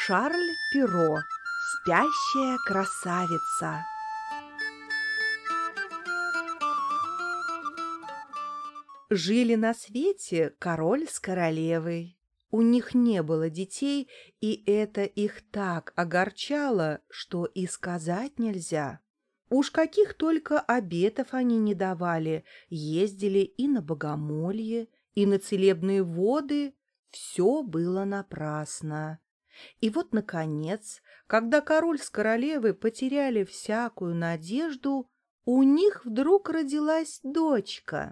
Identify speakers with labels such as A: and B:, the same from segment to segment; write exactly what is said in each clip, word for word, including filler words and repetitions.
A: Шарль Перро. Спящая красавица. Жили на свете король с королевой. У них не было детей, и это их так огорчало, что и сказать нельзя. Уж каких только обетов они не давали, ездили и на богомолье, и на целебные воды, все было напрасно. И вот, наконец, когда король с королевой потеряли всякую надежду, у них вдруг родилась дочка.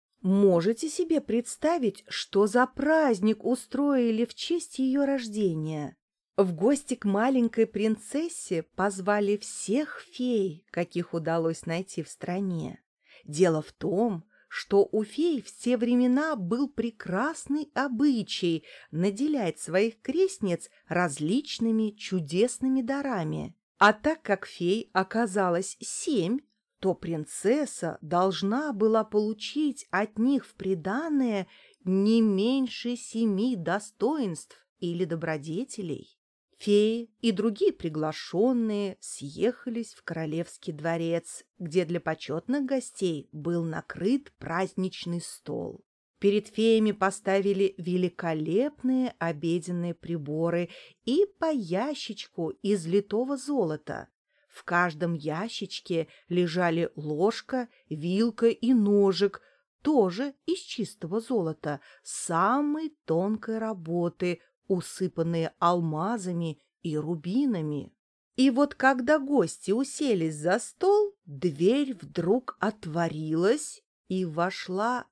A: Можете себе представить, что за праздник устроили в честь ее рождения? В гости к маленькой принцессе позвали всех фей, каких удалось найти в стране. Дело в том, что у фей в те времена был прекрасный обычай наделять своих крестниц различными чудесными дарами. А так как фей оказалось семь, то принцесса должна была получить от них в приданое не меньше семи достоинств или добродетелей. Феи и другие приглашенные съехались в королевский дворец, где для почетных гостей был накрыт праздничный стол. Перед феями поставили великолепные обеденные приборы и по ящичку из литого золота. В каждом ящичке лежали ложка, вилка и ножик, тоже из чистого золота, самой тонкой работы, усыпанные алмазами и рубинами. И вот когда гости уселись за стол, дверь вдруг отворилась, и вошла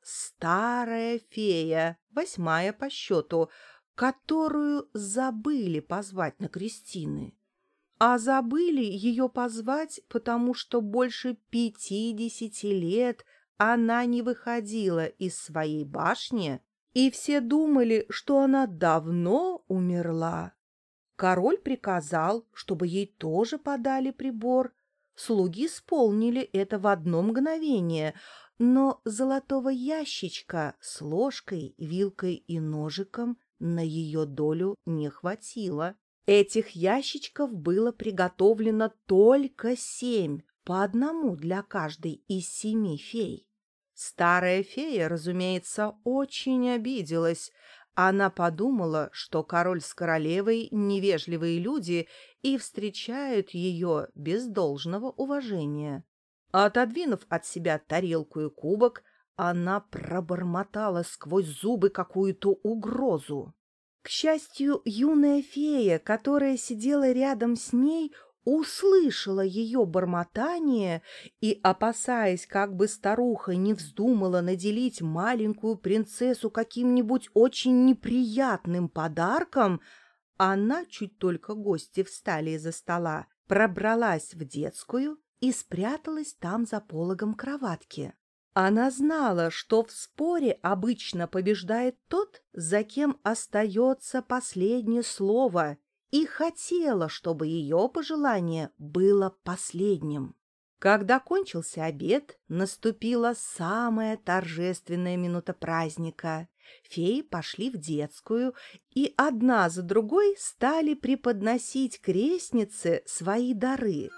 A: старая фея, восьмая по счету, которую забыли позвать на крестины. А забыли ее позвать, потому что больше пятидесяти лет она не выходила из своей башни, и все думали, что она давно умерла. Король приказал, чтобы ей тоже подали прибор. Слуги исполнили это в одно мгновение, но золотого ящичка с ложкой, вилкой и ножиком на ее долю не хватило. Этих ящичков было приготовлено только семь, по одному для каждой из семи фей. Старая фея, разумеется, очень обиделась. Она подумала, что король с королевой — невежливые люди и встречают ее без должного уважения. Отодвинув от себя тарелку и кубок, она пробормотала сквозь зубы какую-то угрозу. К счастью, юная фея, которая сидела рядом с ней, услышала ее бормотание и, опасаясь, как бы старуха не вздумала наделить маленькую принцессу каким-нибудь очень неприятным подарком, она, чуть только гости встали из-за стола, пробралась в детскую и спряталась там за пологом кроватки. Она знала, что в споре обычно побеждает тот, за кем остается последнее слово, и хотела, чтобы ее пожелание было последним. Когда кончился обед, наступила самая торжественная минута праздника. Феи пошли в детскую, и одна за другой стали преподносить крестнице свои дары.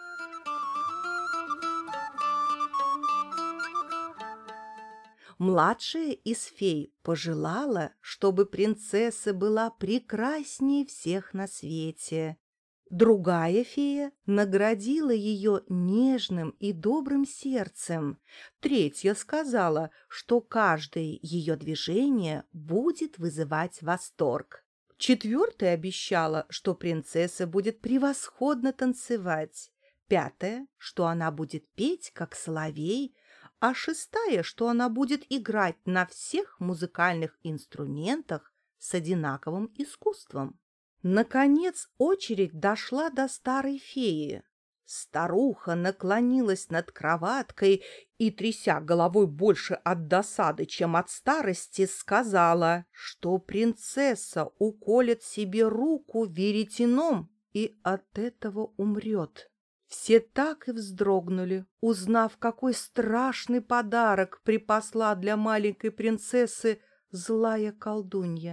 A: Младшая из фей пожелала, чтобы принцесса была прекраснее всех на свете. Другая фея наградила ее нежным и добрым сердцем. Третья сказала, что каждое ее движение будет вызывать восторг. Четвертая обещала, что принцесса будет превосходно танцевать. Пятая, что она будет петь, как соловей, а шестая, что она будет играть на всех музыкальных инструментах с одинаковым искусством. Наконец очередь дошла до старой феи. Старуха наклонилась над кроваткой и, тряся головой больше от досады, чем от старости, сказала, что принцесса уколет себе руку веретеном и от этого умрет. Все так и вздрогнули, узнав, какой страшный подарок припасла для маленькой принцессы злая колдунья.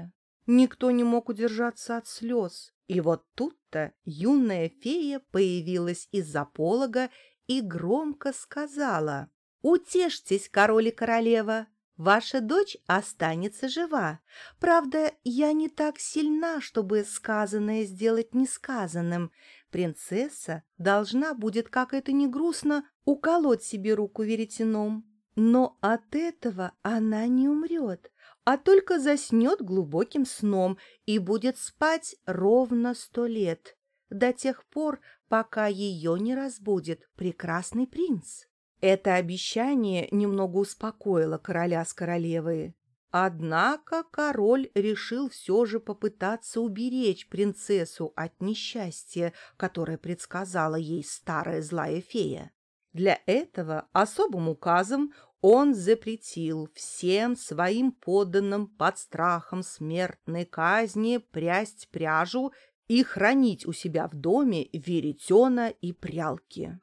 A: Никто не мог удержаться от слез. И вот тут-то юная фея появилась из-за полога и громко сказала: «Утешьтесь, король и королева, ваша дочь останется жива. Правда, я не так сильна, чтобы сказанное сделать несказанным. Принцесса должна будет, как это ни грустно, уколоть себе руку веретеном. Но от этого она не умрет, а только заснет глубоким сном и будет спать ровно сто лет, до тех пор, пока ее не разбудит прекрасный принц». Это обещание немного успокоило короля с королевой. Однако король решил все же попытаться уберечь принцессу от несчастья, которое предсказала ей старая злая фея. Для этого особым указом он запретил всем своим подданным под страхом смертной казни прясть пряжу и хранить у себя в доме веретена и прялки.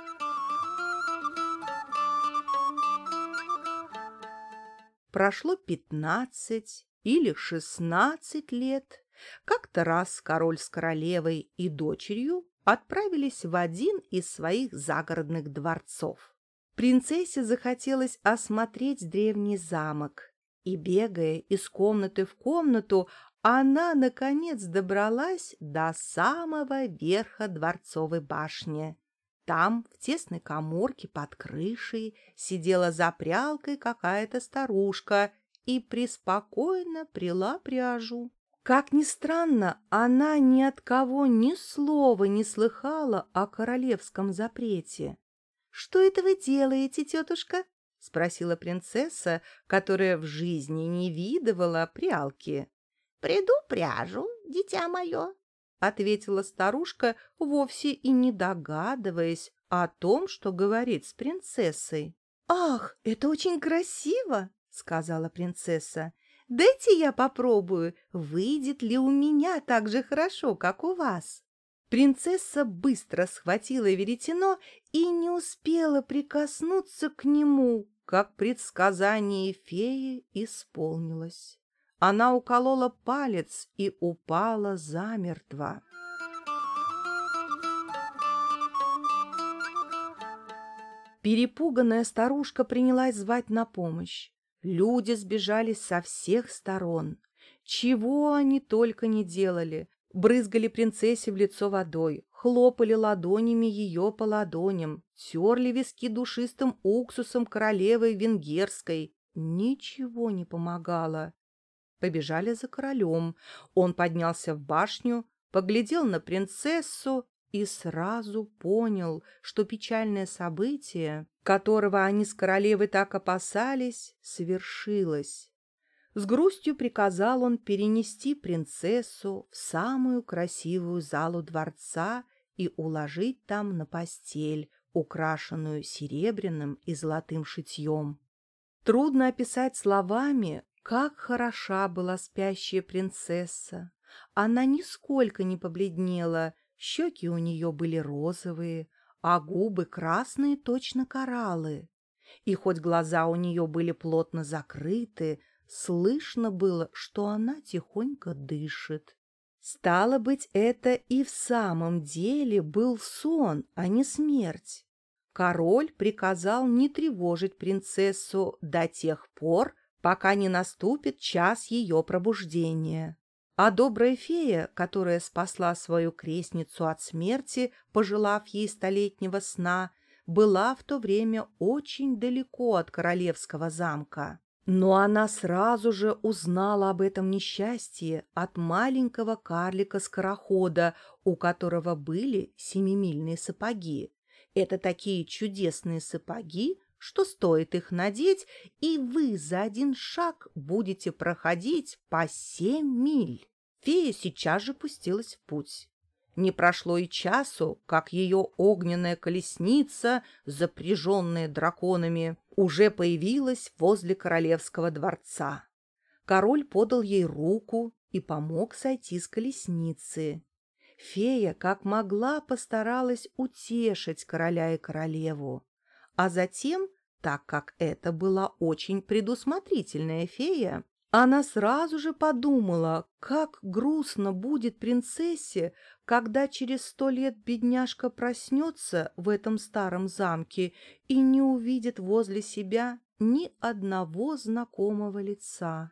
A: Прошло пятнадцать или шестнадцать лет. Как-то раз король с королевой и дочерью отправились в один из своих загородных дворцов. Принцессе захотелось осмотреть древний замок, и, бегая из комнаты в комнату, она, наконец, добралась до самого верха дворцовой башни. Там, в тесной каморке под крышей, сидела за прялкой какая-то старушка и преспокойно пряла пряжу. Как ни странно, она ни от кого ни слова не слыхала о королевском запрете. «Что это вы делаете, тетушка?» — спросила принцесса, которая в жизни не видывала прялки. «Приду пряжу, дитя мое», — ответила старушка, вовсе и не догадываясь о том, что говорит с принцессой. «Ах, это очень красиво!» — сказала принцесса. «Дайте я попробую, выйдет ли у меня так же хорошо, как у вас». Принцесса быстро схватила веретено и не успела прикоснуться к нему, как предсказание феи исполнилось. Она уколола палец и упала замертво. Перепуганная старушка принялась звать на помощь. Люди сбежались со всех сторон. Чего они только не делали. Брызгали принцессе в лицо водой, хлопали ладонями ее по ладоням, терли виски душистым уксусом королевы венгерской. Ничего не помогало. Побежали за королем. Он поднялся в башню, поглядел на принцессу и сразу понял, что печальное событие, которого они с королевой так опасались, свершилось. С грустью приказал он перенести принцессу в самую красивую залу дворца и уложить там на постель, украшенную серебряным и золотым шитьем. Трудно описать словами, как хороша была спящая принцесса. Она нисколько не побледнела, щеки у нее были розовые, а губы красные, точно кораллы. И хоть глаза у нее были плотно закрыты, слышно было, что она тихонько дышит. Стало быть, это и в самом деле был сон, а не смерть. Король приказал не тревожить принцессу до тех пор, пока не наступит час ее пробуждения. А добрая фея, которая спасла свою крестницу от смерти, пожелав ей столетнего сна, была в то время очень далеко от королевского замка. Но она сразу же узнала об этом несчастье от маленького карлика-скорохода, у которого были семимильные сапоги. Это такие чудесные сапоги, что стоит их надеть, и вы за один шаг будете проходить по семь миль. Фея сейчас же пустилась в путь. Не прошло и часу, как ее огненная колесница, запряженная драконами, уже появилась возле королевского дворца. Король подал ей руку и помог сойти с колесницы. Фея, как могла, постаралась утешить короля и королеву. А затем, так как это была очень предусмотрительная фея, Она сразу же подумала, как грустно будет принцессе, когда через сто лет бедняжка проснется в этом старом замке и не увидит возле себя ни одного знакомого лица.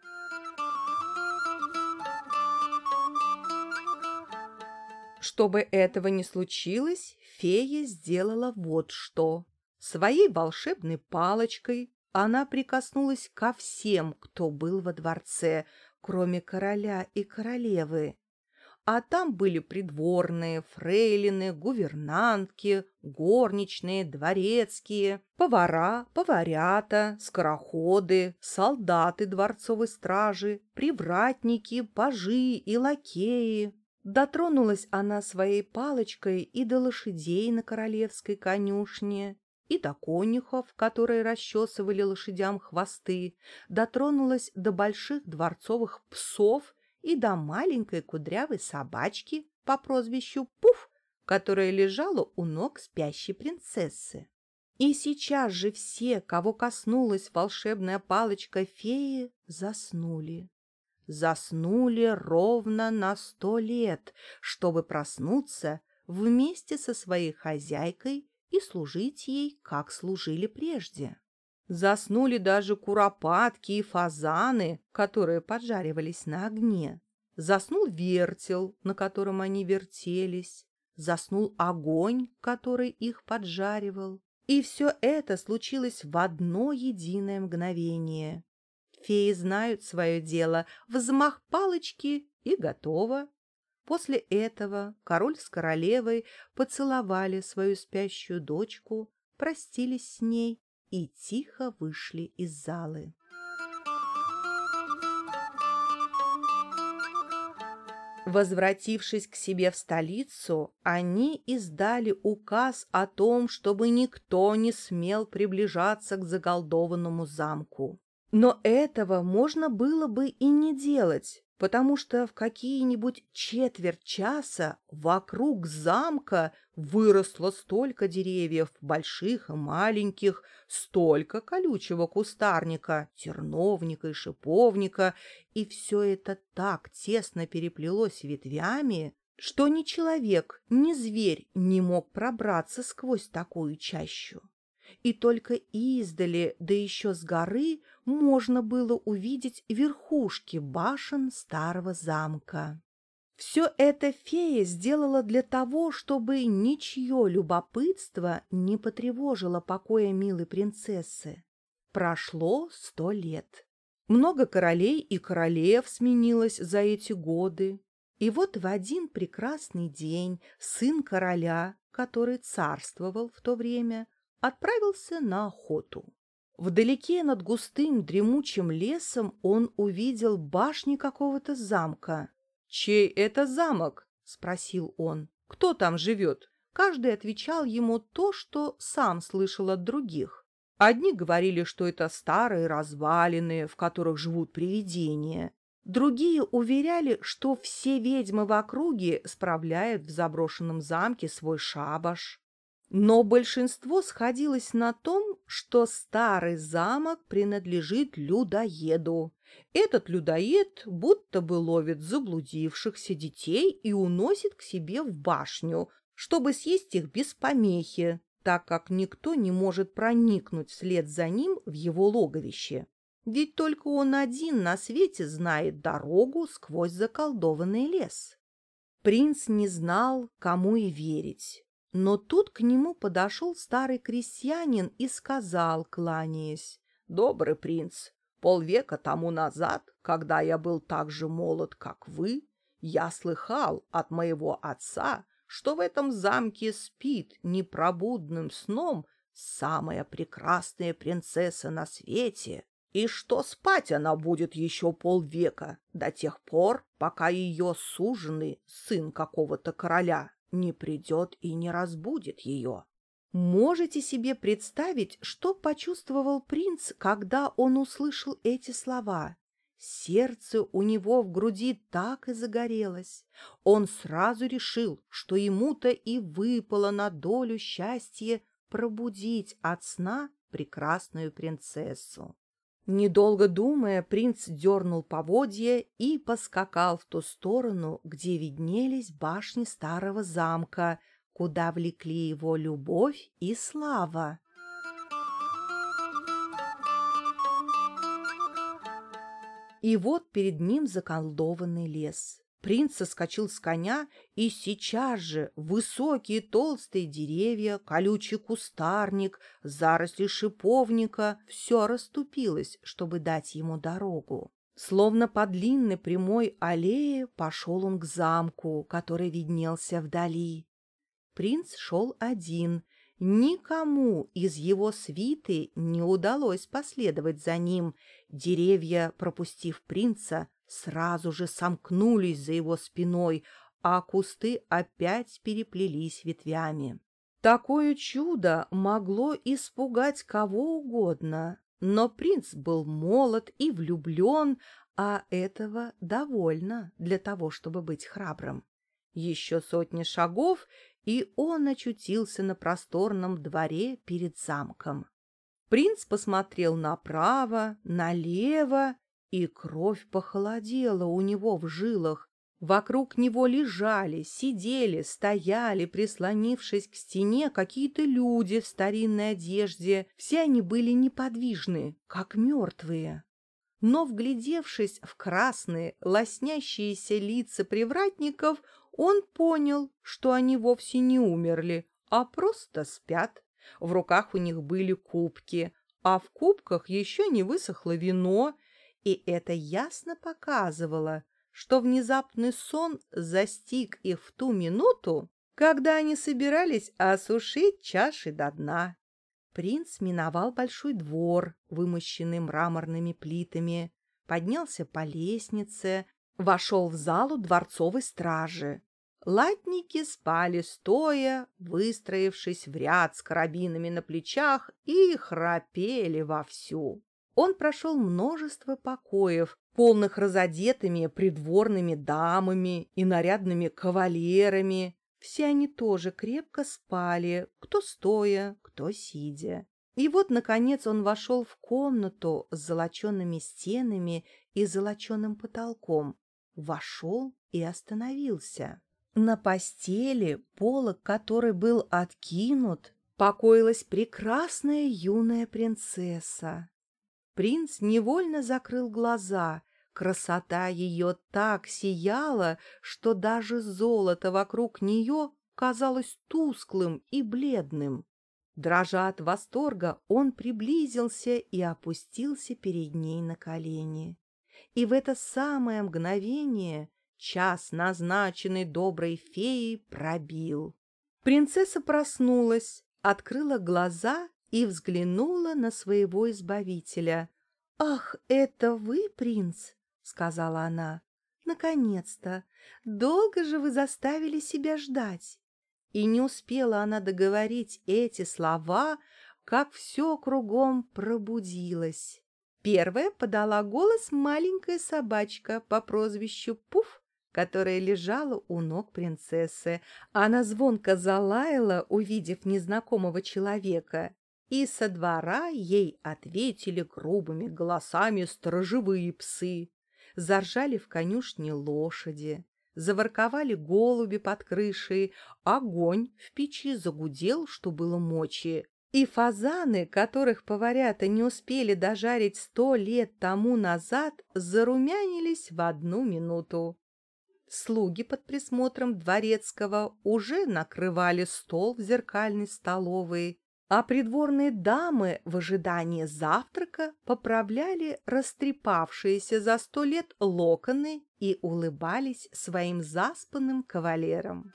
A: Чтобы этого не случилось, фея сделала вот что. Своей волшебной палочкой она прикоснулась ко всем, кто был во дворце, кроме короля и королевы. А там были придворные, фрейлины, гувернантки, горничные, дворецкие, повара, поварята, скороходы, солдаты дворцовой стражи, привратники, пажи и лакеи. Дотронулась она своей палочкой и до лошадей на королевской конюшне, и до конюхов, которые расчесывали лошадям хвосты, дотронулась до больших дворцовых псов и до маленькой кудрявой собачки по прозвищу Пуф, которая лежала у ног спящей принцессы. И сейчас же все, кого коснулась волшебная палочка феи, заснули. Заснули ровно на сто лет, чтобы проснуться вместе со своей хозяйкой и служить ей, как служили прежде. Заснули даже куропатки и фазаны, которые поджаривались на огне. Заснул вертел, на котором они вертелись. Заснул огонь, который их поджаривал. И все это случилось в одно единое мгновение. Феи знают свое дело, взмах палочки и готово. После этого король с королевой поцеловали свою спящую дочку, простились с ней и тихо вышли из залы. Возвратившись к себе в столицу, они издали указ о том, чтобы никто не смел приближаться к заколдованному замку. Но этого можно было бы и не делать, потому что в какие-нибудь четверть часа вокруг замка выросло столько деревьев, больших и маленьких, столько колючего кустарника, терновника и шиповника, и все это так тесно переплелось ветвями, что ни человек, ни зверь не мог пробраться сквозь такую чащу. И только издали, да еще с горы, можно было увидеть верхушки башен старого замка. Все это фея сделала для того, чтобы ничье любопытство не потревожило покоя милой принцессы. Прошло сто лет. Много королей и королев сменилось за эти годы. И вот в один прекрасный день сын короля, который царствовал в то время, отправился на охоту. Вдалеке над густым дремучим лесом он увидел башни какого-то замка. «Чей это замок?» — спросил он. «Кто там живет?» Каждый отвечал ему то, что сам слышал от других. Одни говорили, что это старые развалины, в которых живут привидения. Другие уверяли, что все ведьмы в округе справляют в заброшенном замке свой шабаш. Но большинство сходилось на том, что старый замок принадлежит людоеду. Этот людоед будто бы ловит заблудившихся детей и уносит к себе в башню, чтобы съесть их без помехи, так как никто не может проникнуть вслед за ним в его логовище. Ведь только он один на свете знает дорогу сквозь заколдованный лес. Принц не знал, кому и верить. Но тут к нему подошел старый крестьянин и сказал, кланяясь: «Добрый принц, полвека тому назад, когда я был так же молод, как вы, я слыхал от моего отца, что в этом замке спит непробудным сном самая прекрасная принцесса на свете, и что спать она будет еще полвека, до тех пор, пока ее суженый, сын какого-то короля, не придет и не разбудит ее». Можете себе представить, что почувствовал принц, когда он услышал эти слова? Сердце у него в груди так и загорелось. Он сразу решил, что ему-то и выпало на долю счастье пробудить от сна прекрасную принцессу. Недолго думая, принц дернул поводья и поскакал в ту сторону, где виднелись башни старого замка, куда влекли его любовь и слава. И вот перед ним заколдованный лес. Принц соскочил с коня, и сейчас же высокие толстые деревья, колючий кустарник, заросли шиповника — все расступилось, чтобы дать ему дорогу. Словно по длинной прямой аллее пошел он к замку, который виднелся вдали. Принц шел один. Никому из его свиты не удалось последовать за ним. Деревья, пропустив принца, сразу же сомкнулись за его спиной, а кусты опять переплелись ветвями. Такое чудо могло испугать кого угодно, но принц был молод и влюблен, а этого довольно для того, чтобы быть храбрым. Еще сотни шагов, и он очутился на просторном дворе перед замком. Принц посмотрел направо, налево, и кровь похолодела у него в жилах. Вокруг него лежали, сидели, стояли, прислонившись к стене, какие-то люди в старинной одежде. Все они были неподвижны, как мертвые. Но, вглядевшись в красные, лоснящиеся лица привратников, он понял, что они вовсе не умерли, а просто спят. В руках у них были кубки, а в кубках еще не высохло вино, и это ясно показывало, что внезапный сон застиг их в ту минуту, когда они собирались осушить чаши до дна. Принц миновал большой двор, вымощенный мраморными плитами, поднялся по лестнице, вошел в залу дворцовой стражи. Латники спали стоя, выстроившись в ряд с карабинами на плечах, и храпели вовсю. Он прошел множество покоев, полных разодетыми придворными дамами и нарядными кавалерами. Все они тоже крепко спали, кто стоя, кто сидя. И вот, наконец, он вошел в комнату с золочеными стенами и золоченым потолком. Вошел и остановился. На постели, полог которой был откинут, покоилась прекрасная юная принцесса. Принц невольно закрыл глаза. Красота ее так сияла, что даже золото вокруг нее казалось тусклым и бледным. Дрожа от восторга, он приблизился и опустился перед ней на колени. И в это самое мгновение час, назначенный доброй феей, пробил. Принцесса проснулась, открыла глаза и взглянула на своего избавителя. «Ах, это вы, принц?» — сказала она. «Наконец-то! Долго же вы заставили себя ждать!» И не успела она договорить эти слова, как все кругом пробудилось. Первая подала голос маленькая собачка по прозвищу Пуф, которая лежала у ног принцессы. Она звонко залаяла, увидев незнакомого человека, и со двора ей ответили грубыми голосами сторожевые псы. Заржали в конюшне лошади, заворковали голуби под крышей, огонь в печи загудел, что было мочи. И фазаны, которых поварята не успели дожарить сто лет тому назад, зарумянились в одну минуту. Слуги под присмотром дворецкого уже накрывали стол в зеркальной столовой, а придворные дамы в ожидании завтрака поправляли растрепавшиеся за сто лет локоны и улыбались своим заспанным кавалерам.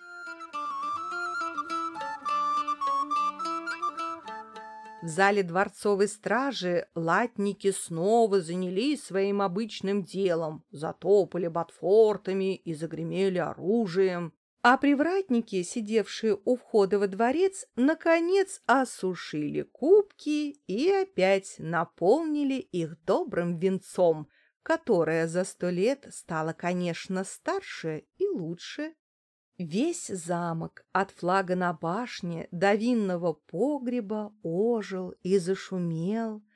A: В зале дворцовой стражи латники снова занялись своим обычным делом, затопали ботфортами и загремели оружием. А привратники, сидевшие у входа во дворец, наконец осушили кубки и опять наполнили их добрым винцом, которое за сто лет стало, конечно, старше и лучше. Весь замок, от флага на башне до винного погреба, ожил и зашумел,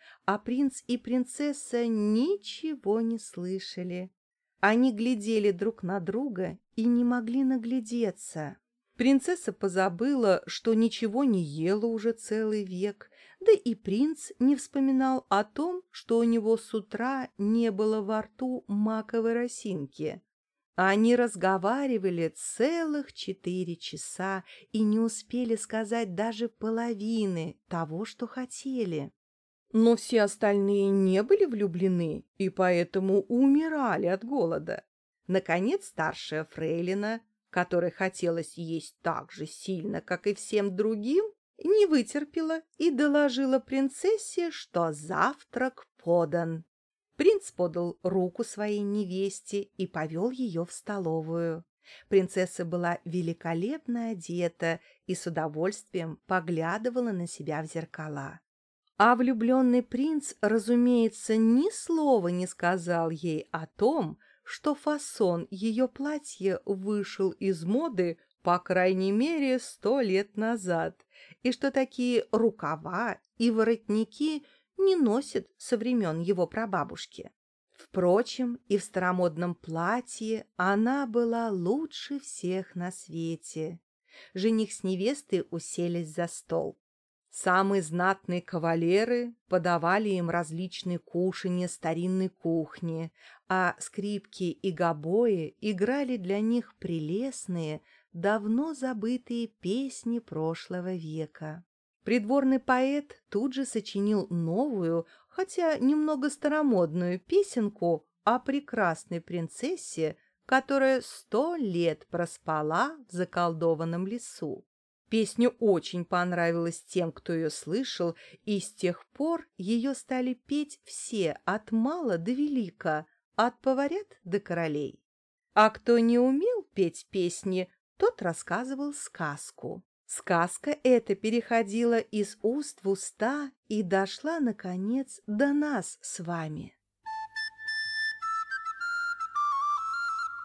A: а принц и принцесса ничего не слышали. Они глядели друг на друга и не могли наглядеться. Принцесса позабыла, что ничего не ела уже целый век, да и принц не вспоминал о том, что у него с утра не было во рту маковой росинки. Они разговаривали целых четыре часа и не успели сказать даже половины того, что хотели. Но все остальные не были влюблены и поэтому умирали от голода. Наконец старшая фрейлина, которой хотелось есть так же сильно, как и всем другим, не вытерпела и доложила принцессе, что завтрак подан. Принц подал руку своей невесте и повел ее в столовую. Принцесса была великолепно одета и с удовольствием поглядывала на себя в зеркала. А влюбленный принц, разумеется, ни слова не сказал ей о том, что фасон ее платья вышел из моды по крайней мере сто лет назад, и что такие рукава и воротники не носят со времен его прабабушки. Впрочем, и в старомодном платье она была лучше всех на свете. Жених с невестой уселись за стол. Самые знатные кавалеры подавали им различные кушанья старинной кухни, а скрипки и гобои играли для них прелестные, давно забытые песни прошлого века. Придворный поэт тут же сочинил новую, хотя немного старомодную песенку о прекрасной принцессе, которая сто лет проспала в заколдованном лесу. Песня очень понравилась тем, кто ее слышал, и с тех пор ее стали петь все, от мала до велика, от поварят до королей. А кто не умел петь песни, тот рассказывал сказку. Сказка эта переходила из уст в уста и дошла, наконец, до нас с вами.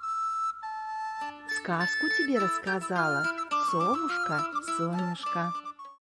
A: Сказку тебе рассказала совушка Сонюшка.